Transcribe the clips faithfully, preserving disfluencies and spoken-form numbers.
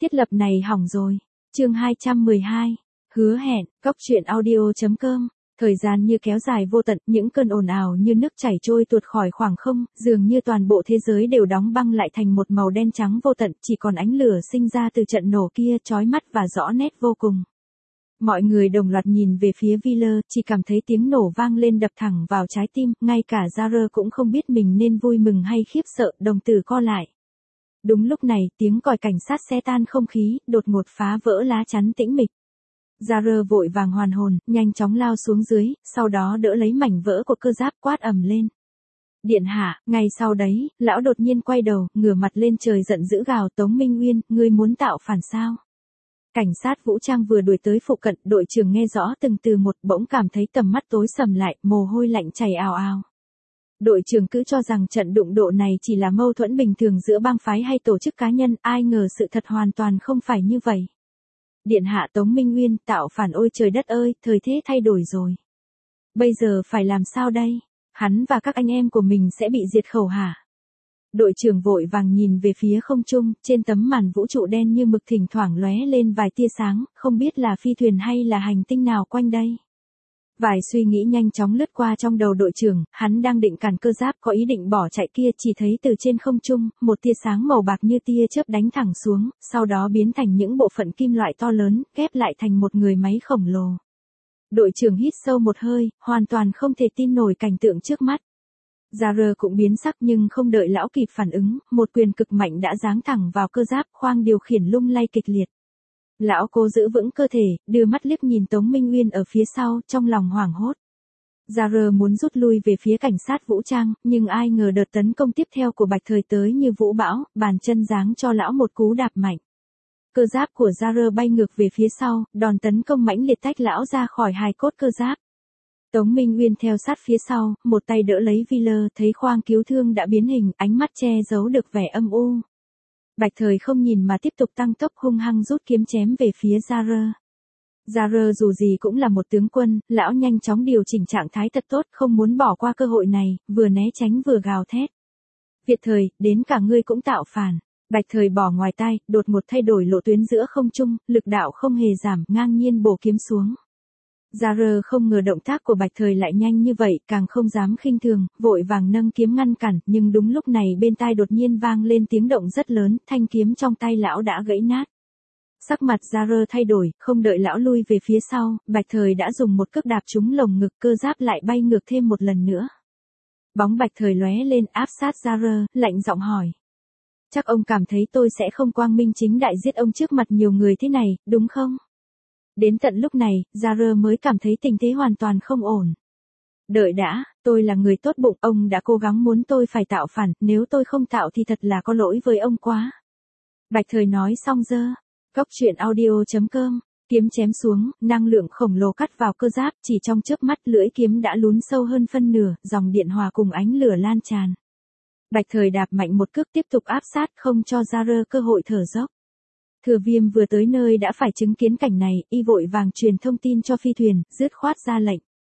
Thiết lập này hỏng rồi. Chương hai trăm mười hai. Hứa hẹn, cóc truyện audio.com. Thời gian như kéo dài vô tận, những cơn ồn ào như nước chảy trôi tuột khỏi khoảng không, dường như toàn bộ thế giới đều đóng băng lại thành một màu đen trắng vô tận, chỉ còn ánh lửa sinh ra từ trận nổ kia chói mắt và rõ nét vô cùng. Mọi người đồng loạt nhìn về phía Wheeler, chỉ cảm thấy tiếng nổ vang lên đập thẳng vào trái tim, ngay cả Zareh cũng không biết mình nên vui mừng hay khiếp sợ, đồng tử co lại. Đúng lúc này, tiếng còi cảnh sát xé tan không khí, đột ngột phá vỡ lá chắn tĩnh mịch. Zareh vội vàng hoàn hồn, nhanh chóng lao xuống dưới, sau đó đỡ lấy mảnh vỡ của cơ giáp quát ầm lên. Điện hạ, ngay sau đấy, lão đột nhiên quay đầu, ngửa mặt lên trời giận dữ gào Tống Minh Uyên, ngươi muốn tạo phản sao? Cảnh sát vũ trang vừa đuổi tới phụ cận, đội trưởng nghe rõ từng từ một, bỗng cảm thấy tầm mắt tối sầm lại, mồ hôi lạnh chảy ào ào. Đội trưởng cứ cho rằng trận đụng độ này chỉ là mâu thuẫn bình thường giữa bang phái hay tổ chức cá nhân, ai ngờ sự thật hoàn toàn không phải như vậy. Điện hạ Tống Minh Uyên, tạo phản ôi trời đất ơi, thời thế thay đổi rồi. Bây giờ phải làm sao đây? Hắn và các anh em của mình sẽ bị diệt khẩu hả? Đội trưởng vội vàng nhìn về phía không trung, trên tấm màn vũ trụ đen như mực thỉnh thoảng lóe lên vài tia sáng, không biết là phi thuyền hay là hành tinh nào quanh đây. Vài suy nghĩ nhanh chóng lướt qua trong đầu đội trưởng, hắn đang định cản cơ giáp có ý định bỏ chạy kia, chỉ thấy từ trên không trung, một tia sáng màu bạc như tia chớp đánh thẳng xuống, sau đó biến thành những bộ phận kim loại to lớn, ghép lại thành một người máy khổng lồ. Đội trưởng hít sâu một hơi, hoàn toàn không thể tin nổi cảnh tượng trước mắt. Zareh cũng biến sắc nhưng không đợi lão kịp phản ứng, một quyền cực mạnh đã giáng thẳng vào cơ giáp, khoang điều khiển lung lay kịch liệt. Lão cố giữ vững cơ thể, đưa mắt liếc nhìn Tống Minh Uyên ở phía sau, trong lòng hoảng hốt. Zareh muốn rút lui về phía cảnh sát vũ trang, nhưng ai ngờ đợt tấn công tiếp theo của Bạch Thời tới như vũ bão, bàn chân giáng cho lão một cú đạp mạnh. Cơ giáp của Zareh bay ngược về phía sau, đòn tấn công mãnh liệt tách lão ra khỏi hài cốt cơ giáp. Tống Minh Uyên theo sát phía sau, một tay đỡ lấy Wheeler, thấy khoang cứu thương đã biến hình, ánh mắt che giấu được vẻ âm u. Bạch Thời không nhìn mà tiếp tục tăng tốc hung hăng rút kiếm chém về phía Zareh. Zareh dù gì cũng là một tướng quân, lão nhanh chóng điều chỉnh trạng thái thật tốt, không muốn bỏ qua cơ hội này, vừa né tránh vừa gào thét. Việt Thời, đến cả ngươi cũng tạo phản. Bạch Thời bỏ ngoài tai, đột ngột thay đổi lộ tuyến giữa không trung, lực đạo không hề giảm, ngang nhiên bổ kiếm xuống. Zareh không ngờ động tác của Bạch Thời lại nhanh như vậy, càng không dám khinh thường, vội vàng nâng kiếm ngăn cản, nhưng đúng lúc này bên tai đột nhiên vang lên tiếng động rất lớn, thanh kiếm trong tay lão đã gãy nát. Sắc mặt Zareh thay đổi, không đợi lão lui về phía sau, Bạch Thời đã dùng một cước đạp trúng lồng ngực, cơ giáp lại bay ngược thêm một lần nữa. Bóng Bạch Thời lóe lên áp sát Zareh, lạnh giọng hỏi. Chắc ông cảm thấy tôi sẽ không quang minh chính đại giết ông trước mặt nhiều người thế này, đúng không? Đến tận lúc này, Zareh mới cảm thấy tình thế hoàn toàn không ổn. Đợi đã, tôi là người tốt bụng, ông đã cố gắng muốn tôi phải tạo phản, nếu tôi không tạo thì thật là có lỗi với ông quá. Bạch Thời nói xong giơ, cóc truyện audio.com, kiếm chém xuống, năng lượng khổng lồ cắt vào cơ giáp, chỉ trong chớp mắt lưỡi kiếm đã lún sâu hơn phân nửa, dòng điện hòa cùng ánh lửa lan tràn. Bạch Thời đạp mạnh một cước tiếp tục áp sát, không cho Zareh cơ hội thở dốc. Thừa Viêm vừa tới nơi đã phải chứng kiến cảnh này, y vội vàng truyền thông tin cho phi thuyền, dứt khoát ra lệnh.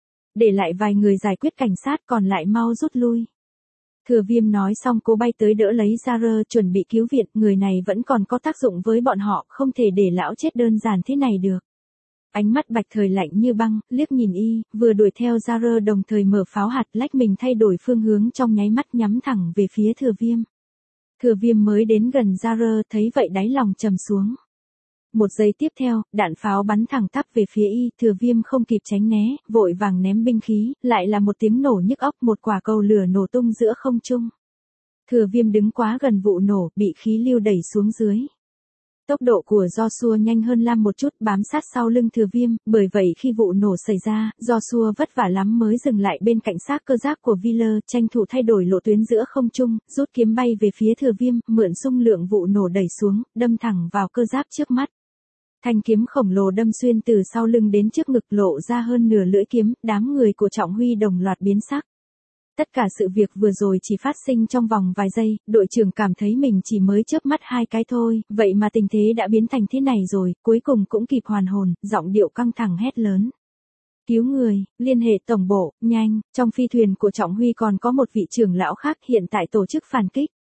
Để lại vài người giải quyết cảnh sát, còn lại mau rút lui. Thừa Viêm nói xong cố bay tới đỡ lấy Zareh, chuẩn bị cứu viện, người này vẫn còn có tác dụng với bọn họ, không thể để lão chết đơn giản thế này được. Ánh mắt Bạch Thời lạnh như băng, liếc nhìn y, vừa đuổi theo Zareh đồng thời mở pháo hạt lách mình thay đổi phương hướng trong nháy mắt nhắm thẳng về phía Thừa Viêm. Thừa Viêm mới đến gần Zareh, thấy vậy đáy lòng trầm xuống. Một giây tiếp theo, đạn pháo bắn thẳng tắp về phía y, Thừa Viêm không kịp tránh né, vội vàng ném binh khí, lại là một tiếng nổ nhức óc, một quả cầu lửa nổ tung giữa không trung. Thừa Viêm đứng quá gần vụ nổ, bị khí lưu đẩy xuống dưới. Tốc độ của Joshua nhanh hơn Lam một chút, bám sát sau lưng Thừa Viêm, bởi vậy khi vụ nổ xảy ra, Joshua vất vả lắm mới dừng lại bên cạnh xác cơ giáp của Wheeler, tranh thủ thay đổi lộ tuyến giữa không trung, rút kiếm bay về phía Thừa Viêm, mượn xung lượng vụ nổ đẩy xuống, đâm thẳng vào cơ giáp trước mắt. Thanh kiếm khổng lồ đâm xuyên từ sau lưng đến trước ngực, lộ ra hơn nửa lưỡi kiếm, đám người của Trọng Huy đồng loạt biến sắc. Tất cả sự việc vừa rồi chỉ phát sinh trong vòng vài giây, đội trưởng cảm thấy mình chỉ mới chớp mắt hai cái thôi, vậy mà tình thế đã biến thành thế này rồi, cuối cùng cũng kịp hoàn hồn, giọng điệu căng thẳng hét lớn. Cứu người, liên hệ tổng bộ, nhanh, trong phi thuyền của Trọng Huy còn có một vị trưởng lão khác hiện tại tổ chức phản kích.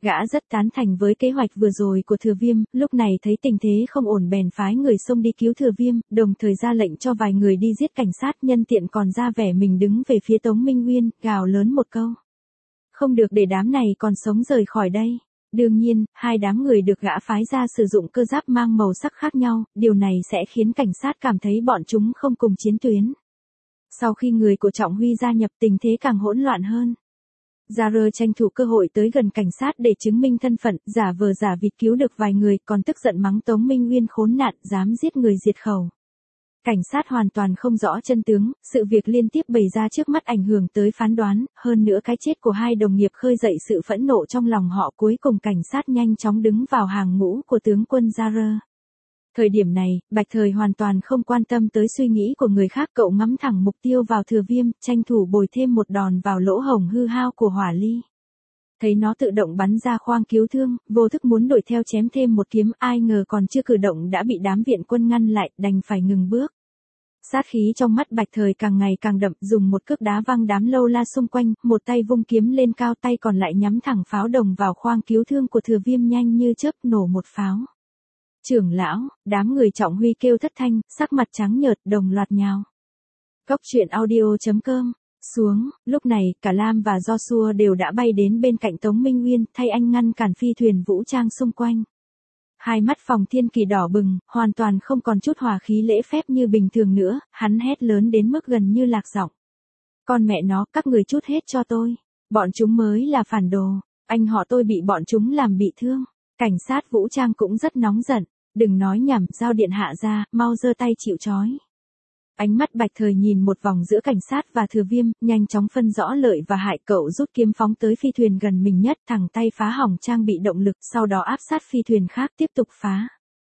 Gã rất tán thành với kế hoạch vừa rồi của Thừa Viêm, lúc này thấy tình thế không ổn bèn phái người xông đi cứu Thừa Viêm, đồng thời ra lệnh cho vài người đi giết cảnh sát, nhân tiện còn ra vẻ mình đứng về phía Tống Minh Nguyên, gào lớn một câu. Không được để đám này còn sống rời khỏi đây. Đương nhiên, hai đám người được gã phái ra sử dụng cơ giáp mang màu sắc khác nhau, điều này sẽ khiến cảnh sát cảm thấy bọn chúng không cùng chiến tuyến. Sau khi người của Trọng Huy gia nhập, tình thế càng hỗn loạn hơn. Zarơ tranh thủ cơ hội tới gần cảnh sát để chứng minh thân phận, giả vờ giả vịt cứu được vài người, còn tức giận mắng Tống Minh Nguyên khốn nạn, dám giết người diệt khẩu. Cảnh sát hoàn toàn không rõ chân tướng, sự việc liên tiếp bày ra trước mắt ảnh hưởng tới phán đoán, hơn nữa cái chết của hai đồng nghiệp khơi dậy sự phẫn nộ trong lòng họ, cuối cùng cảnh sát nhanh chóng đứng vào hàng ngũ của tướng quân Zarơ. Thời điểm này, Bạch Thời hoàn toàn không quan tâm tới suy nghĩ của người khác, cậu ngắm thẳng mục tiêu vào Thừa Viêm, tranh thủ bồi thêm một đòn vào lỗ hổng hư hao của hỏa ly. Thấy nó tự động bắn ra khoang cứu thương, vô thức muốn đuổi theo chém thêm một kiếm, ai ngờ còn chưa cử động đã bị đám viện quân ngăn lại, đành phải ngừng bước. Sát khí trong mắt Bạch Thời càng ngày càng đậm, dùng một cước đá văng đám lâu la xung quanh, một tay vung kiếm lên cao, tay còn lại nhắm thẳng pháo đồng vào khoang cứu thương của Thừa Viêm, nhanh như chớp nổ một pháo. Trưởng lão, đám người Trọng Huy kêu thất thanh, sắc mặt trắng nhợt, đồng loạt nhào. Cốc truyện audio chấm com. Xuống, lúc này, cả Lam và Joshua đều đã bay đến bên cạnh Tống Minh Nguyên, thay anh ngăn cản phi thuyền vũ trang xung quanh. Hai mắt Phòng Thiên Kỳ đỏ bừng, hoàn toàn không còn chút hòa khí lễ phép như bình thường nữa, hắn hét lớn đến mức gần như lạc giọng. Con mẹ nó, các người trút hết cho tôi. Bọn chúng mới là phản đồ, anh họ tôi bị bọn chúng làm bị thương. Cảnh sát vũ trang cũng rất nóng giận, đừng nói nhảm, giao điện hạ ra, mau giơ tay chịu trói. Ánh mắt Bạch Thời nhìn một vòng giữa cảnh sát và Thừa Viêm, nhanh chóng phân rõ lợi và hại, cậu rút kiếm phóng tới phi thuyền gần mình nhất, thẳng tay phá hỏng trang bị động lực, sau đó áp sát phi thuyền khác tiếp tục phá.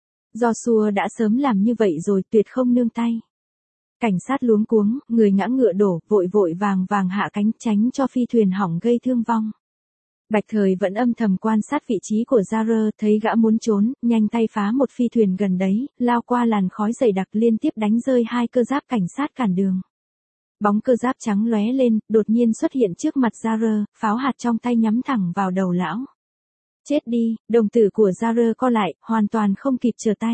Joshua đã sớm làm như vậy rồi, tuyệt không nương tay. Cảnh sát luống cuống, người ngã ngựa đổ, vội vội vàng vàng hạ cánh tránh cho phi thuyền hỏng gây thương vong. Bạch Thời vẫn âm thầm quan sát vị trí của Zarơ, thấy gã muốn trốn, nhanh tay phá một phi thuyền gần đấy, lao qua làn khói dày đặc, liên tiếp đánh rơi hai cơ giáp cảnh sát cản đường. Bóng cơ giáp trắng lóe lên, đột nhiên xuất hiện trước mặt Zarơ, pháo hạt trong tay nhắm thẳng vào đầu lão. Chết đi, đồng tử của Zarơ co lại, hoàn toàn không kịp trở tay.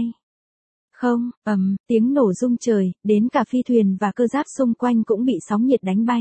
Không, ầm, tiếng nổ rung trời, đến cả phi thuyền và cơ giáp xung quanh cũng bị sóng nhiệt đánh bay.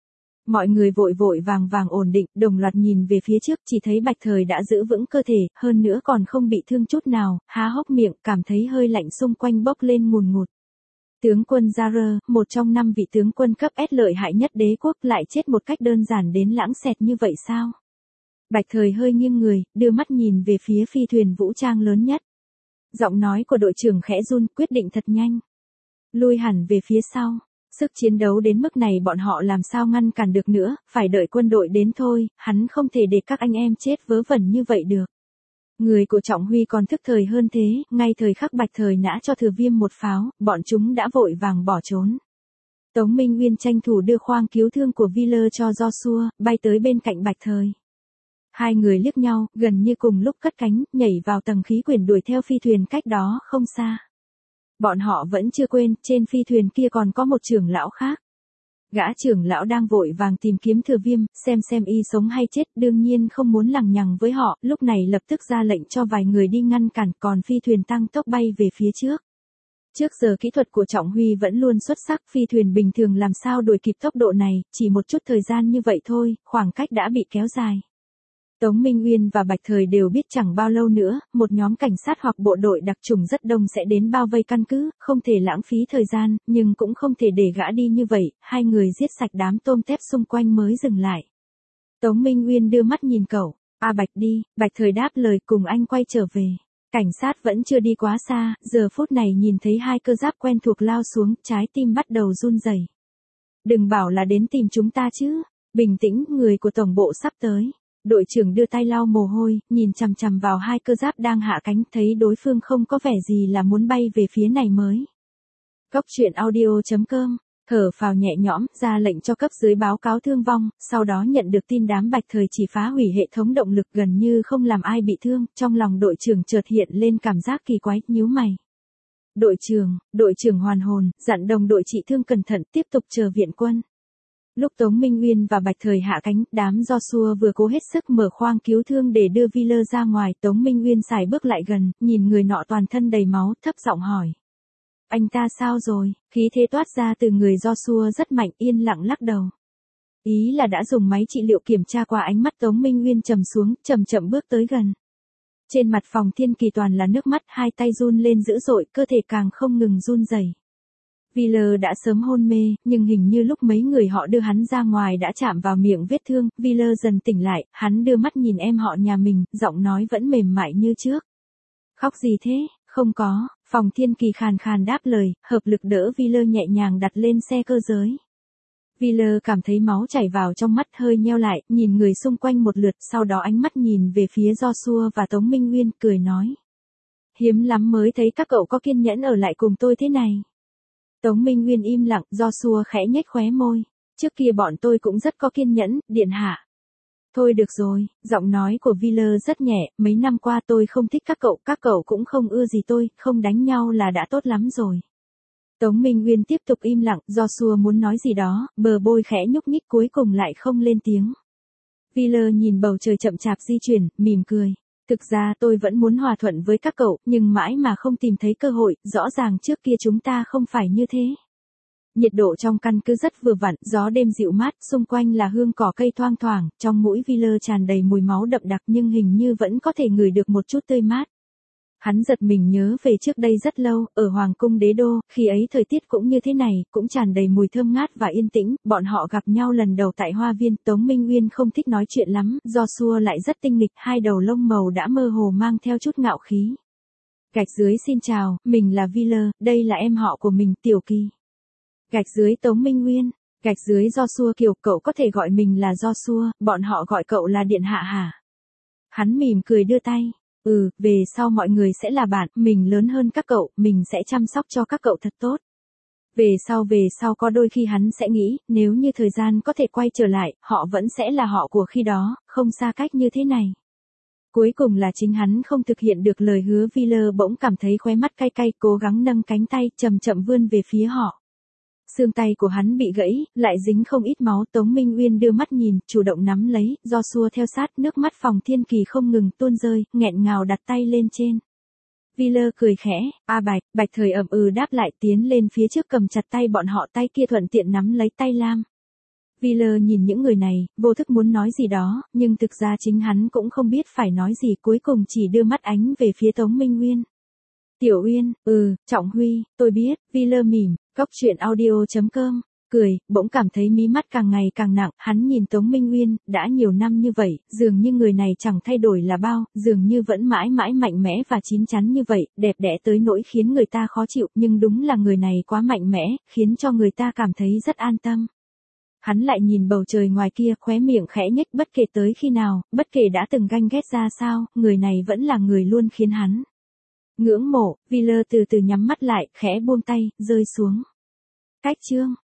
Mọi người vội vội vàng vàng ổn định, đồng loạt nhìn về phía trước, chỉ thấy Bạch Thời đã giữ vững cơ thể, hơn nữa còn không bị thương chút nào, há hốc miệng, cảm thấy hơi lạnh xung quanh bốc lên ngùn ngụt. Tướng quân Zarơ, một trong năm vị tướng quân cấp S lợi hại nhất đế quốc, lại chết một cách đơn giản đến lãng xẹt như vậy sao? Bạch Thời hơi nghiêng người, đưa mắt nhìn về phía phi thuyền vũ trang lớn nhất. Giọng nói của đội trưởng khẽ run, quyết định thật nhanh. Lui hẳn về phía sau. Sức chiến đấu đến mức này bọn họ làm sao ngăn cản được nữa, phải đợi quân đội đến thôi, hắn không thể để các anh em chết vớ vẩn như vậy được. Người của Trọng Huy còn thức thời hơn thế, ngay thời khắc Bạch Thời nã cho Thừa Viêm một pháo, bọn chúng đã vội vàng bỏ trốn. Tống Minh Nguyên tranh thủ đưa khoang cứu thương của Wheeler cho Joshua, bay tới bên cạnh Bạch Thời. Hai người liếc nhau, gần như cùng lúc cất cánh, nhảy vào tầng khí quyển đuổi theo phi thuyền cách đó không xa. Bọn họ vẫn chưa quên, trên phi thuyền kia còn có một trưởng lão khác. Gã trưởng lão đang vội vàng tìm kiếm Thừa Viêm, xem xem y sống hay chết, đương nhiên không muốn lằng nhằng với họ, lúc này lập tức ra lệnh cho vài người đi ngăn cản, còn phi thuyền tăng tốc bay về phía trước. Trước giờ kỹ thuật của Trọng Huy vẫn luôn xuất sắc, phi thuyền bình thường làm sao đuổi kịp tốc độ này, chỉ một chút thời gian như vậy thôi, khoảng cách đã bị kéo dài. Tống Minh Nguyên và Bạch Thời đều biết chẳng bao lâu nữa, một nhóm cảnh sát hoặc bộ đội đặc chủng rất đông sẽ đến bao vây căn cứ, không thể lãng phí thời gian, nhưng cũng không thể để gã đi như vậy, hai người giết sạch đám tôm tép xung quanh mới dừng lại. Tống Minh Nguyên đưa mắt nhìn cậu, a Bạch đi, Bạch Thời đáp lời cùng anh quay trở về. Cảnh sát vẫn chưa đi quá xa, giờ phút này nhìn thấy hai cơ giáp quen thuộc lao xuống, trái tim bắt đầu run rẩy. Đừng bảo là đến tìm chúng ta chứ, bình tĩnh, người của tổng bộ sắp tới. Đội trưởng đưa tay lau mồ hôi, nhìn chằm chằm vào hai cơ giáp đang hạ cánh, thấy đối phương không có vẻ gì là muốn bay về phía này mới. Cốc truyện audio chấm com, thở phào nhẹ nhõm, ra lệnh cho cấp dưới báo cáo thương vong, sau đó nhận được tin đám Bạch Thời chỉ phá hủy hệ thống động lực gần như không làm ai bị thương, trong lòng đội trưởng chợt hiện lên cảm giác kỳ quái, nhíu mày. Đội trưởng, đội trưởng hoàn hồn, dặn đồng đội trị thương cẩn thận, tiếp tục chờ viện quân. Lúc Tống Minh Uyên và Bạch Thời hạ cánh, đám Joshua vừa cố hết sức mở khoang cứu thương để đưa Wheeler ra ngoài, Tống Minh Uyên sải bước lại gần, nhìn người nọ toàn thân đầy máu, thấp giọng hỏi. Anh ta sao rồi? Khí thế toát ra từ người Joshua rất mạnh, yên lặng lắc đầu. Ý là đã dùng máy trị liệu kiểm tra qua. Ánh mắt Tống Minh Uyên trầm xuống, chậm chậm bước tới gần. Trên mặt Phòng Thiên Kỳ toàn là nước mắt, hai tay run lên dữ dội, cơ thể càng không ngừng run rẩy. Wheeler đã sớm hôn mê, nhưng hình như lúc mấy người họ đưa hắn ra ngoài đã chạm vào miệng vết thương, Wheeler dần tỉnh lại, hắn đưa mắt nhìn em họ nhà mình, giọng nói vẫn mềm mại như trước. Khóc gì thế? Không có, Phòng Thiên Kỳ khàn khàn đáp lời, hợp lực đỡ Wheeler nhẹ nhàng đặt lên xe cơ giới. Wheeler cảm thấy máu chảy vào trong mắt, hơi nheo lại, nhìn người xung quanh một lượt, sau đó ánh mắt nhìn về phía Joshua và Tống Minh Uyên, cười nói. Hiếm lắm mới thấy các cậu có kiên nhẫn ở lại cùng tôi thế này. Tống Minh Uyên im lặng, Joshua khẽ nhếch khóe môi. Trước kia bọn tôi cũng rất có kiên nhẫn, điện hạ. Thôi được rồi, giọng nói của Wheeler rất nhẹ, mấy năm qua tôi không thích các cậu, các cậu cũng không ưa gì tôi, không đánh nhau là đã tốt lắm rồi. Tống Minh Uyên tiếp tục im lặng, Joshua muốn nói gì đó, bờ môi khẽ nhúc nhích cuối cùng lại không lên tiếng. Wheeler nhìn bầu trời chậm chạp di chuyển, mỉm cười. Thực ra tôi vẫn muốn hòa thuận với các cậu, nhưng mãi mà không tìm thấy cơ hội, rõ ràng trước kia chúng ta không phải như thế. Nhiệt độ trong căn cứ rất vừa vặn, gió đêm dịu mát, xung quanh là hương cỏ cây thoang thoảng, trong mũi Wheeler tràn đầy mùi máu đậm đặc nhưng hình như vẫn có thể ngửi được một chút tươi mát. Hắn giật mình nhớ về trước đây rất lâu, ở Hoàng cung Đế Đô, khi ấy thời tiết cũng như thế này, cũng tràn đầy mùi thơm ngát và yên tĩnh, bọn họ gặp nhau lần đầu tại hoa viên, Tống Minh Uyên không thích nói chuyện lắm, Joshua lại rất tinh nghịch, hai đầu lông màu đã mơ hồ mang theo chút ngạo khí. Gạch dưới xin chào, mình là Wheeler, đây là em họ của mình, Tiểu Kỳ. Gạch dưới Tống Minh Uyên, gạch dưới Joshua Kiều, cậu có thể gọi mình là Joshua, bọn họ gọi cậu là Điện Hạ hả? Hắn mỉm cười đưa tay. Ừ, về sau mọi người sẽ là bạn, mình lớn hơn các cậu, mình sẽ chăm sóc cho các cậu thật tốt. Về sau về sau có đôi khi hắn sẽ nghĩ, nếu như thời gian có thể quay trở lại, họ vẫn sẽ là họ của khi đó, không xa cách như thế này. Cuối cùng là chính hắn không thực hiện được lời hứa. Wheeler bỗng cảm thấy khóe mắt cay cay, cố gắng nâng cánh tay, chậm chậm vươn về phía họ. Xương tay của hắn bị gãy, lại dính không ít máu. Tống Minh Uyên đưa mắt nhìn, chủ động nắm lấy, Joshua theo sát, nước mắt Phòng Thiên Kỳ không ngừng tuôn rơi, nghẹn ngào đặt tay lên trên. Wheeler cười khẽ, a Bạch, Bạch Thời ậm ừ đáp lại, tiến lên phía trước cầm chặt tay bọn họ, tay kia thuận tiện nắm lấy tay Lam. Wheeler nhìn những người này, vô thức muốn nói gì đó, nhưng thực ra chính hắn cũng không biết phải nói gì, cuối cùng chỉ đưa mắt ánh về phía Tống Minh Uyên. Tiểu Uyên, ừ, Trọng Huy, tôi biết, Wheeler mỉm. Cốc truyện audio chấm com, cười, bỗng cảm thấy mí mắt càng ngày càng nặng, hắn nhìn Tống Minh Uyên, đã nhiều năm như vậy, dường như người này chẳng thay đổi là bao, dường như vẫn mãi mãi mạnh mẽ và chín chắn như vậy, đẹp đẽ tới nỗi khiến người ta khó chịu, nhưng đúng là người này quá mạnh mẽ, khiến cho người ta cảm thấy rất an tâm. Hắn lại nhìn bầu trời ngoài kia, khóe miệng khẽ nhếch, bất kể tới khi nào, bất kể đã từng ganh ghét ra sao, người này vẫn là người luôn khiến hắn ngưỡng mộ. Wheeler từ từ nhắm mắt lại, khẽ buông tay, rơi xuống. Cách chương